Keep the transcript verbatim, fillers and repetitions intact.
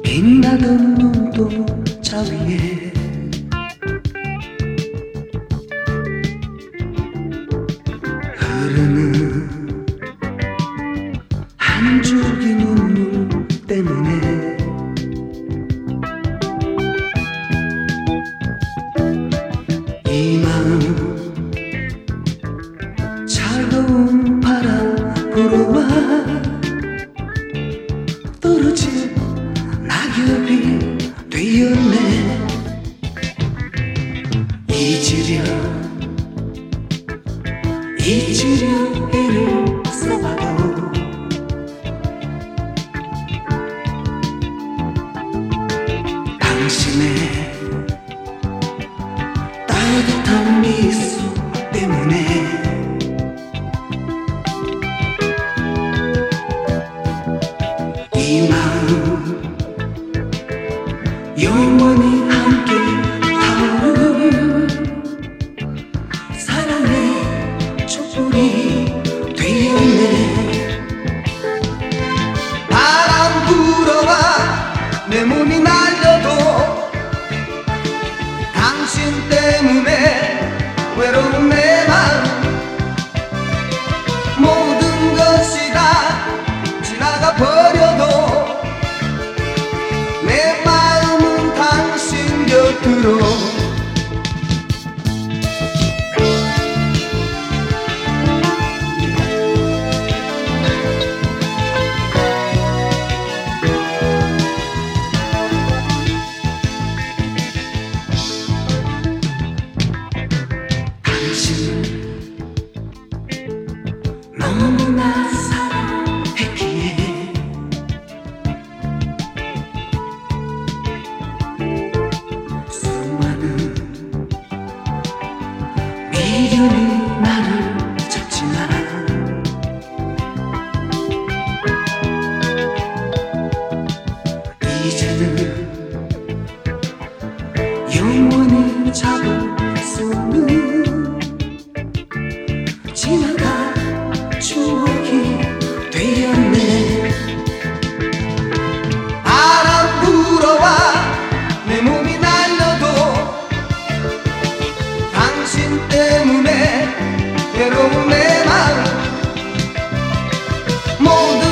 빛나던 눈동자 위에 흐르는 한 줄기 눈물 때문에 이 마음 차가운 바람 불어와 떨어진 낙엽이 되었네. 잊으려 잊으려 애를 써봐도 당신의 따뜻한 미소 때문에 이 마음 영원히 함께 타오르는 사랑의 촛불이 되었네. 바람 불어와 내 몸이 날려도 당신 때문에 외로운 내 마음 모든 것이 다 지나가 버려도 내 마음은 당신 곁으로 당신을 너무나 사랑했기에 수많은 미련이 나를 잡지만 이제는 영원히 잡을 수 없는 지나간 추억이 되었네. 바람 불어와 내 몸이 날려도 당신 때문에 외로운 내 마음 모든